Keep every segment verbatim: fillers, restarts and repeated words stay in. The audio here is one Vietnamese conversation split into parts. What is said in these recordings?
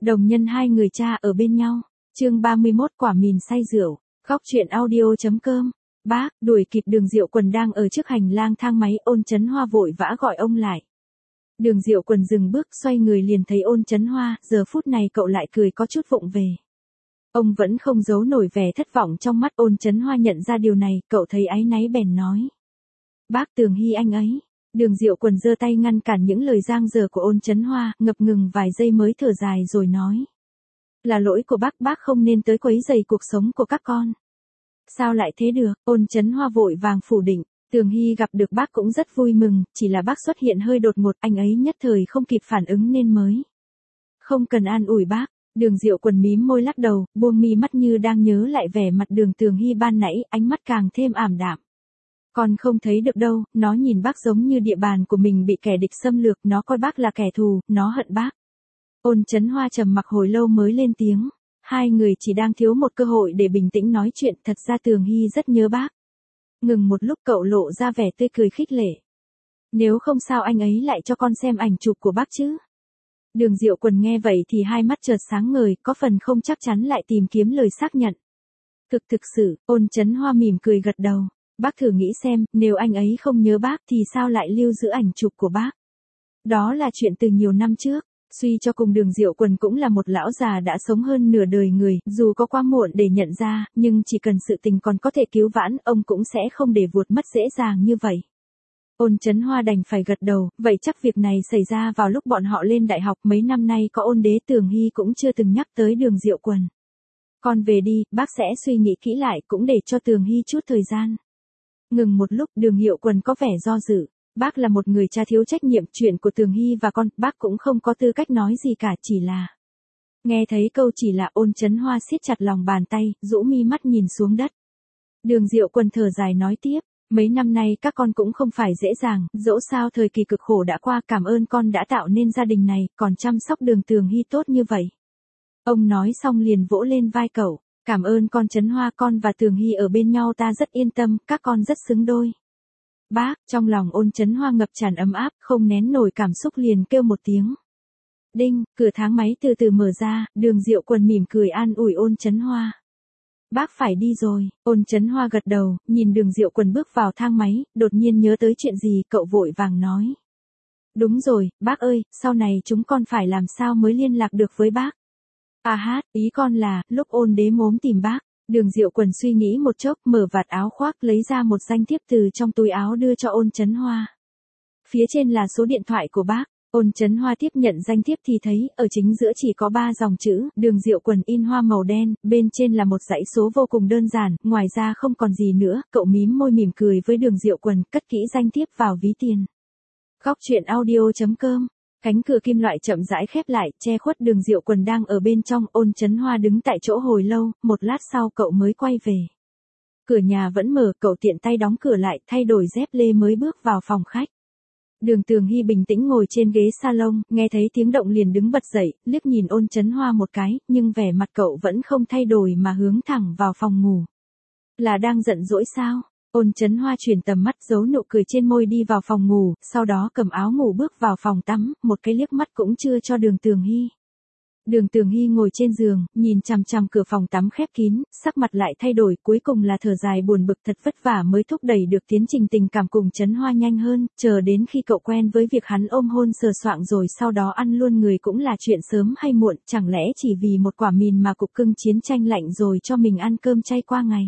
Đồng nhân hai người cha ở bên nhau. Chương ba mươi mốt quả mìn say rượu. Góc truyện audio.com. Bác, đuổi kịp Đường Diệu Quần đang ở trước hành lang thang máy, Ôn Chấn Hoa vội vã gọi ông lại. Đường Diệu Quần dừng bước, xoay người liền thấy Ôn Chấn Hoa, giờ phút này cậu lại cười có chút vụng về. Ông vẫn không giấu nổi vẻ thất vọng trong mắt. Ôn Chấn Hoa nhận ra điều này, cậu thấy áy náy bèn nói. Bác Tường Hy anh ấy. Đường Diệu Quần giơ tay ngăn cản những lời giang dở của Ôn Chấn Hoa, ngập ngừng vài giây mới thở dài rồi nói. Là lỗi của bác, bác không nên tới quấy rầy cuộc sống của các con. Sao lại thế được? Ôn Chấn Hoa vội vàng phủ định. Tường Hy gặp được bác cũng rất vui mừng, chỉ là bác xuất hiện hơi đột ngột, anh ấy nhất thời không kịp phản ứng nên mới. Không cần an ủi bác. Đường Diệu Quần mím môi lắc đầu, buông mi mắt như đang nhớ lại vẻ mặt Đường Tường Hy ban nãy, ánh mắt càng thêm ảm đạm. Con không thấy được đâu, nó nhìn bác giống như địa bàn của mình bị kẻ địch xâm lược, nó coi bác là kẻ thù, nó hận bác. Ôn Chấn Hoa trầm mặc hồi lâu mới lên tiếng. Hai người chỉ đang thiếu một cơ hội để bình tĩnh nói chuyện, thật ra Tường Hy rất nhớ bác. Ngừng một lúc cậu lộ ra vẻ tươi cười khích lệ. Nếu không sao anh ấy lại cho con xem ảnh chụp của bác chứ? Đường Diệu Quần nghe vậy thì hai mắt chợt sáng ngời, có phần không chắc chắn lại tìm kiếm lời xác nhận. Thực thực sự, Ôn Chấn Hoa mỉm cười gật đầu. Bác thử nghĩ xem, nếu anh ấy không nhớ bác thì sao lại lưu giữ ảnh chụp của bác? Đó là chuyện từ nhiều năm trước. Suy cho cùng Đường Diệu Quần cũng là một lão già đã sống hơn nửa đời người, dù có quá muộn để nhận ra, nhưng chỉ cần sự tình còn có thể cứu vãn, ông cũng sẽ không để vuột mất dễ dàng như vậy. Ôn Chấn Hoa đành phải gật đầu, vậy chắc việc này xảy ra vào lúc bọn họ lên đại học, mấy năm nay có Ôn Đế Tường Hy cũng chưa từng nhắc tới Đường Diệu Quần. Con về đi, bác sẽ suy nghĩ kỹ lại, cũng để cho Tường Hy chút thời gian. Ngừng một lúc, Đường Diệu Quần có vẻ do dự. Bác là một người cha thiếu trách nhiệm, chuyện của Tường Hy và con, bác cũng không có tư cách nói gì cả, chỉ là. Nghe thấy câu chỉ là, Ôn Chấn Hoa siết chặt lòng bàn tay, rũ mi mắt nhìn xuống đất. Đường Diệu Quần thở dài nói tiếp, mấy năm nay các con cũng không phải dễ dàng, dẫu sao thời kỳ cực khổ đã qua, cảm ơn con đã tạo nên gia đình này, còn chăm sóc Đường Tường Hy tốt như vậy. Ông nói xong liền vỗ lên vai cậu, cảm ơn con Chấn Hoa, con và Tường Hy ở bên nhau ta rất yên tâm, các con rất xứng đôi. Bác, trong lòng Ôn Chấn Hoa ngập tràn ấm áp, không nén nổi cảm xúc liền kêu một tiếng. Đinh, cửa thang máy từ từ mở ra, Đường Diệu Quần mỉm cười an ủi Ôn Chấn Hoa. Bác phải đi rồi. Ôn Chấn Hoa gật đầu, nhìn Đường Diệu Quần bước vào thang máy, đột nhiên nhớ tới chuyện gì, cậu vội vàng nói. Đúng rồi, bác ơi, sau này chúng con phải làm sao mới liên lạc được với bác? À hát, ý con là, lúc Ôn Đế mốm tìm bác. Đường Diệu Quần suy nghĩ một chốc, mở vạt áo khoác lấy ra một danh thiếp từ trong túi áo đưa cho Ôn Chấn Hoa. Phía trên là số điện thoại của bác. Ôn Chấn Hoa tiếp nhận danh thiếp thì thấy, ở chính giữa chỉ có ba dòng chữ, Đường Diệu Quần in hoa màu đen, bên trên là một dãy số vô cùng đơn giản, ngoài ra không còn gì nữa, cậu mím môi mỉm cười với Đường Diệu Quần, cất kỹ danh thiếp vào ví tiền. Góc truyện audio.com. Cánh cửa kim loại chậm rãi khép lại, che khuất Đường Diệu Quần đang ở bên trong. Ôn Chấn Hoa đứng tại chỗ hồi lâu, một lát sau cậu mới quay về. Cửa nhà vẫn mở, cậu tiện tay đóng cửa lại, thay đổi dép lê mới bước vào phòng khách. Đường Tường Hy bình tĩnh ngồi trên ghế salon, nghe thấy tiếng động liền đứng bật dậy, liếc nhìn Ôn Chấn Hoa một cái, nhưng vẻ mặt cậu vẫn không thay đổi mà hướng thẳng vào phòng ngủ. Là đang giận dỗi sao? Ôn Chấn Hoa chuyển tầm mắt, giấu nụ cười trên môi đi vào phòng ngủ, sau đó cầm áo ngủ bước vào phòng tắm, một cái liếc mắt cũng chưa cho Đường Tường Hy. Đường Tường Hy ngồi trên giường, nhìn chằm chằm cửa phòng tắm khép kín, sắc mặt lại thay đổi, cuối cùng là thở dài buồn bực, thật vất vả mới thúc đẩy được tiến trình tình cảm cùng Chấn Hoa nhanh hơn, chờ đến khi cậu quen với việc hắn ôm hôn sờ soạng rồi sau đó ăn luôn người cũng là chuyện sớm hay muộn, chẳng lẽ chỉ vì một quả mìn mà cục cưng chiến tranh lạnh rồi cho mình ăn cơm chay qua ngày.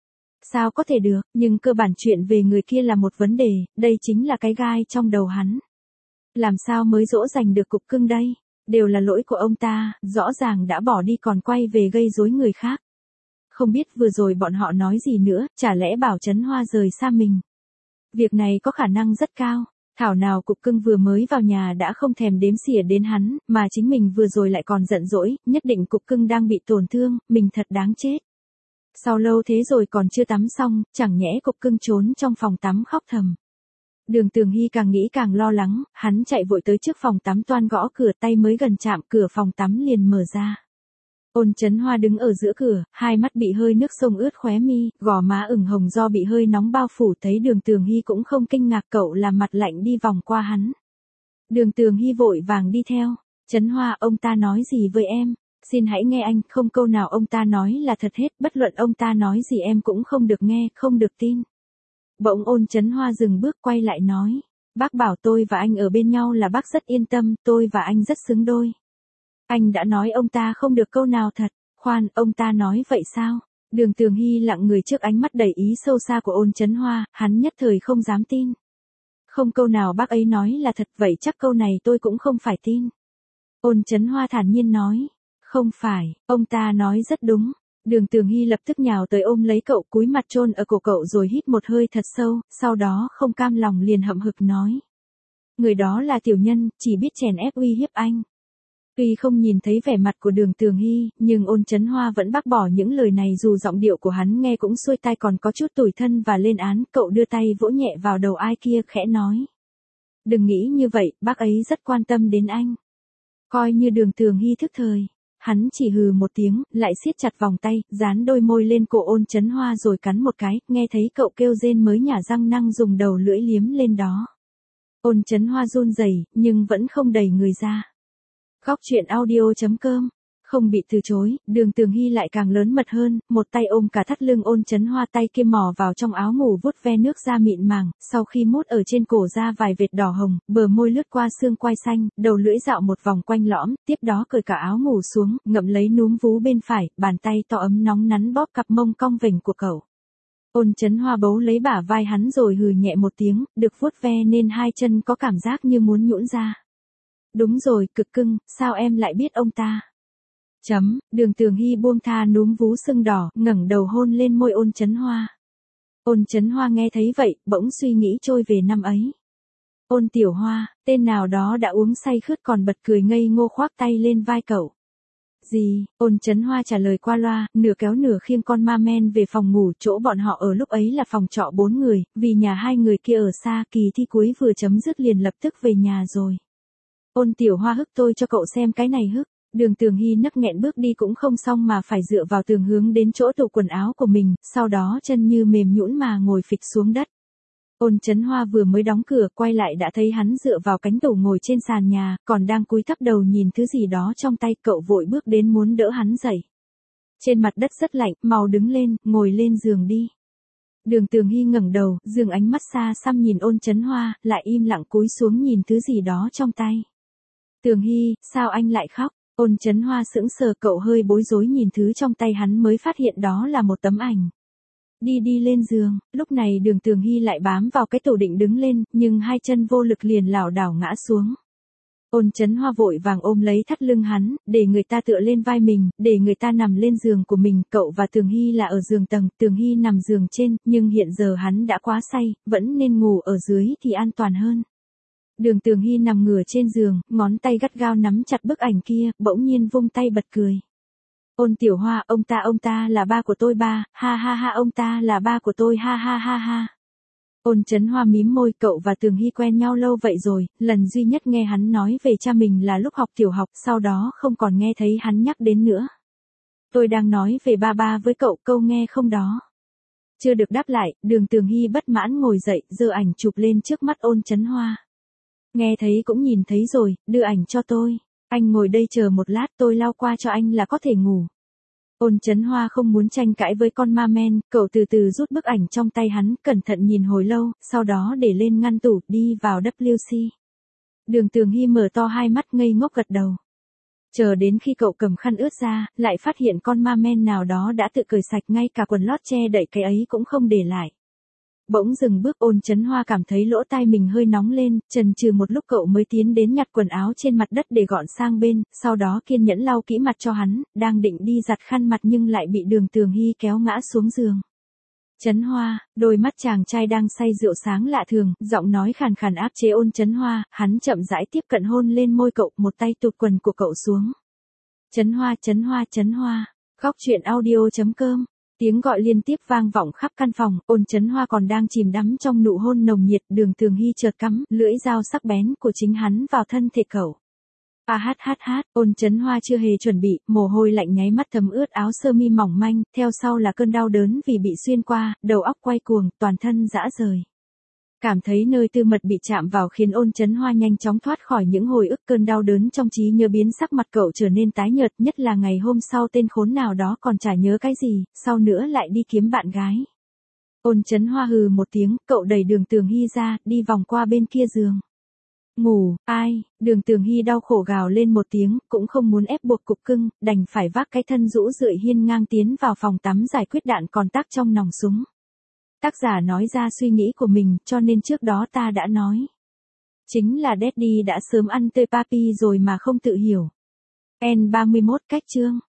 Sao có thể được, nhưng cơ bản chuyện về người kia là một vấn đề, đây chính là cái gai trong đầu hắn. Làm sao mới dỗ dành được cục cưng đây? Đều là lỗi của ông ta, rõ ràng đã bỏ đi còn quay về gây rối người khác. Không biết vừa rồi bọn họ nói gì nữa, chả lẽ bảo Chấn Hoa rời xa mình. Việc này có khả năng rất cao, thảo nào cục cưng vừa mới vào nhà đã không thèm đếm xỉa đến hắn, mà chính mình vừa rồi lại còn giận dỗi, nhất định cục cưng đang bị tổn thương, mình thật đáng chết. Sau lâu thế rồi còn chưa tắm xong, chẳng nhẽ cục cưng trốn trong phòng tắm khóc thầm. Đường Tường Hy càng nghĩ càng lo lắng, hắn chạy vội tới trước phòng tắm toan gõ cửa, tay mới gần chạm cửa phòng tắm liền mở ra. Ôn Chấn Hoa đứng ở giữa cửa, hai mắt bị hơi nước sông ướt khóe mi, gò má ửng hồng do bị hơi nóng bao phủ, thấy Đường Tường Hy cũng không kinh ngạc, cậu làm mặt lạnh đi vòng qua hắn. Đường Tường Hy vội vàng đi theo. Trấn Hoa, ông ta nói gì với em? Xin hãy nghe anh, không câu nào ông ta nói là thật hết, bất luận ông ta nói gì em cũng không được nghe, không được tin. Bỗng Ôn Trấn Hoa dừng bước quay lại nói. Bác bảo tôi và anh ở bên nhau là bác rất yên tâm, tôi và anh rất xứng đôi. Anh đã nói ông ta không được câu nào thật. Khoan, ông ta nói vậy sao? Đường Tường Hy lặng người trước ánh mắt đầy ý sâu xa của Ôn Trấn Hoa, hắn nhất thời không dám tin. Không câu nào bác ấy nói là thật, vậy chắc câu này tôi cũng không phải tin. Ôn Trấn Hoa thản nhiên nói. Không phải, ông ta nói rất đúng. Đường Tường Hy lập tức nhào tới ôm lấy cậu, cúi mặt chôn ở cổ cậu rồi hít một hơi thật sâu, sau đó không cam lòng liền hậm hực nói. Người đó là tiểu nhân, chỉ biết chèn ép uy hiếp anh. Tuy không nhìn thấy vẻ mặt của Đường Tường Hy, nhưng Ôn Trấn Hoa vẫn bác bỏ những lời này dù giọng điệu của hắn nghe cũng xuôi tai còn có chút tủi thân và lên án. Cậu đưa tay vỗ nhẹ vào đầu ai kia khẽ nói. Đừng nghĩ như vậy, bác ấy rất quan tâm đến anh. Coi như Đường Tường Hy thức thời. Hắn chỉ hừ một tiếng, lại siết chặt vòng tay, dán đôi môi lên cổ Ôn Trấn Hoa rồi cắn một cái, nghe thấy cậu kêu rên mới nhả răng năng dùng đầu lưỡi liếm lên đó. Ôn Trấn Hoa run rẩy, nhưng vẫn không đẩy người ra. Khóc chuyện audio chấm com. Không bị từ chối, Đường Tường Hy lại càng lớn mật hơn, một tay ôm cả thắt lưng Ôn Trấn Hoa, tay kia mò vào trong áo ngủ vuốt ve nước da mịn màng, sau khi mút ở trên cổ ra vài vệt đỏ hồng, bờ môi lướt qua xương quai xanh, đầu lưỡi dạo một vòng quanh lõm, tiếp đó cởi cả áo ngủ xuống, ngậm lấy núm vú bên phải, bàn tay to ấm nóng nắn bóp cặp mông cong vểnh của cậu. Ôn Trấn Hoa bấu lấy bả vai hắn rồi hừ nhẹ một tiếng, được vuốt ve nên hai chân có cảm giác như muốn nhũn ra. Đúng rồi, cực cưng, sao em lại biết ông ta? Chấm, Đường Tường Hy buông tha núm vú sưng đỏ, ngẩng đầu hôn lên môi Ôn Trấn Hoa. Ôn Trấn Hoa nghe thấy vậy, bỗng suy nghĩ trôi về năm ấy. Ôn Tiểu Hoa, tên nào đó đã uống say khướt còn bật cười ngây ngô khoác tay lên vai cậu. Gì? Ôn Trấn Hoa trả lời qua loa, nửa kéo nửa khiêng con ma men về phòng ngủ, chỗ bọn họ ở lúc ấy là phòng trọ bốn người, vì nhà hai người kia ở xa, kỳ thi cuối vừa chấm dứt liền lập tức về nhà rồi. Ôn Tiểu Hoa hức tôi cho cậu xem cái này hức. Đường Tường Hy nấc nghẹn bước đi cũng không xong mà phải dựa vào tường hướng đến chỗ tủ quần áo của mình, sau đó chân như mềm nhũn mà ngồi phịch xuống đất. Ôn Trấn Hoa vừa mới đóng cửa quay lại đã thấy hắn dựa vào cánh tủ ngồi trên sàn nhà, còn đang cúi thấp đầu nhìn thứ gì đó trong tay, cậu vội bước đến muốn đỡ hắn dậy. Trên mặt đất rất lạnh, mau đứng lên, ngồi lên giường đi. Đường Tường Hy ngẩng đầu, dương ánh mắt xa xăm nhìn Ôn Trấn Hoa, lại im lặng cúi xuống nhìn thứ gì đó trong tay. Tường Hy, sao anh lại khóc? Ôn Trấn Hoa sững sờ, cậu hơi bối rối nhìn thứ trong tay hắn mới phát hiện đó là một tấm ảnh. Đi đi lên giường, lúc này Đường Tường Hy lại bám vào cái tủ định đứng lên, nhưng hai chân vô lực liền lảo đảo ngã xuống. Ôn Trấn Hoa vội vàng ôm lấy thắt lưng hắn, để người ta tựa lên vai mình, để người ta nằm lên giường của mình, cậu và Tường Hy là ở giường tầng, Tường Hy nằm giường trên, nhưng hiện giờ hắn đã quá say, vẫn nên ngủ ở dưới thì an toàn hơn. Đường Tường Hy nằm ngửa trên giường, ngón tay gắt gao nắm chặt bức ảnh kia, bỗng nhiên vung tay bật cười. Ôn Tiểu Hoa, ông ta ông ta là ba của tôi ba, ha ha ha, ông ta là ba của tôi, ha ha ha ha. Ôn Trấn Hoa mím môi, cậu và Tường Hy quen nhau lâu vậy rồi, lần duy nhất nghe hắn nói về cha mình là lúc học tiểu học, sau đó không còn nghe thấy hắn nhắc đến nữa. Tôi đang nói về ba ba với cậu, câu nghe không đó? Chưa được đáp lại, Đường Tường Hy bất mãn ngồi dậy, giơ ảnh chụp lên trước mắt Ôn Trấn Hoa. Nghe thấy cũng nhìn thấy rồi, đưa ảnh cho tôi. Anh ngồi đây chờ một lát, tôi lau qua cho anh là có thể ngủ. Ôn Trấn Hoa không muốn tranh cãi với con ma men, cậu từ từ rút bức ảnh trong tay hắn, cẩn thận nhìn hồi lâu, sau đó để lên ngăn tủ, đi vào vê xê. Đường Tường Hy mở to hai mắt ngây ngốc gật đầu. Chờ đến khi cậu cầm khăn ướt ra, lại phát hiện con ma men nào đó đã tự cởi sạch, ngay cả quần lót che đậy cái ấy cũng không để lại. Bỗng dừng bước, Ôn Trấn Hoa cảm thấy lỗ tai mình hơi nóng lên, chần chừ một lúc cậu mới tiến đến nhặt quần áo trên mặt đất để gọn sang bên, sau đó kiên nhẫn lau kỹ mặt cho hắn, đang định đi giặt khăn mặt nhưng lại bị Đường Tường Hy kéo ngã xuống giường. Trấn Hoa, đôi mắt chàng trai đang say rượu sáng lạ thường, giọng nói khàn khàn áp chế Ôn Trấn Hoa, hắn chậm rãi tiếp cận hôn lên môi cậu, một tay tụt quần của cậu xuống. Trấn Hoa, Trấn Hoa, Trấn Hoa, khóc chuyện audio chấm com. Tiếng gọi liên tiếp vang vọng khắp căn phòng, Ôn Trấn Hoa còn đang chìm đắm trong nụ hôn nồng nhiệt, Đường Tường Hy chợt cắm lưỡi dao sắc bén của chính hắn vào thân thể cậu. A hát hát hát, Ôn Trấn Hoa chưa hề chuẩn bị, mồ hôi lạnh nháy mắt thấm ướt áo sơ mi mỏng manh, theo sau là cơn đau đớn vì bị xuyên qua, đầu óc quay cuồng, toàn thân rã rời. Cảm thấy nơi tư mật bị chạm vào khiến Ôn Chấn Hoa nhanh chóng thoát khỏi những hồi ức, cơn đau đớn trong trí nhớ biến sắc mặt cậu trở nên tái nhợt, nhất là ngày hôm sau tên khốn nào đó còn chả nhớ cái gì, sau nữa lại đi kiếm bạn gái. Ôn Chấn Hoa hừ một tiếng, cậu đẩy Đường Tường Hy ra, đi vòng qua bên kia giường. Ngủ, ai, Đường Tường Hy đau khổ gào lên một tiếng, cũng không muốn ép buộc cục cưng, đành phải vác cái thân rũ rượi hiên ngang tiến vào phòng tắm giải quyết đạn còn tắc trong nòng súng. Tác giả nói ra suy nghĩ của mình, cho nên trước đó ta đã nói. Chính là Daddy đã sớm ăn tơi papi rồi mà không tự hiểu. N ba mươi mốt cách chương.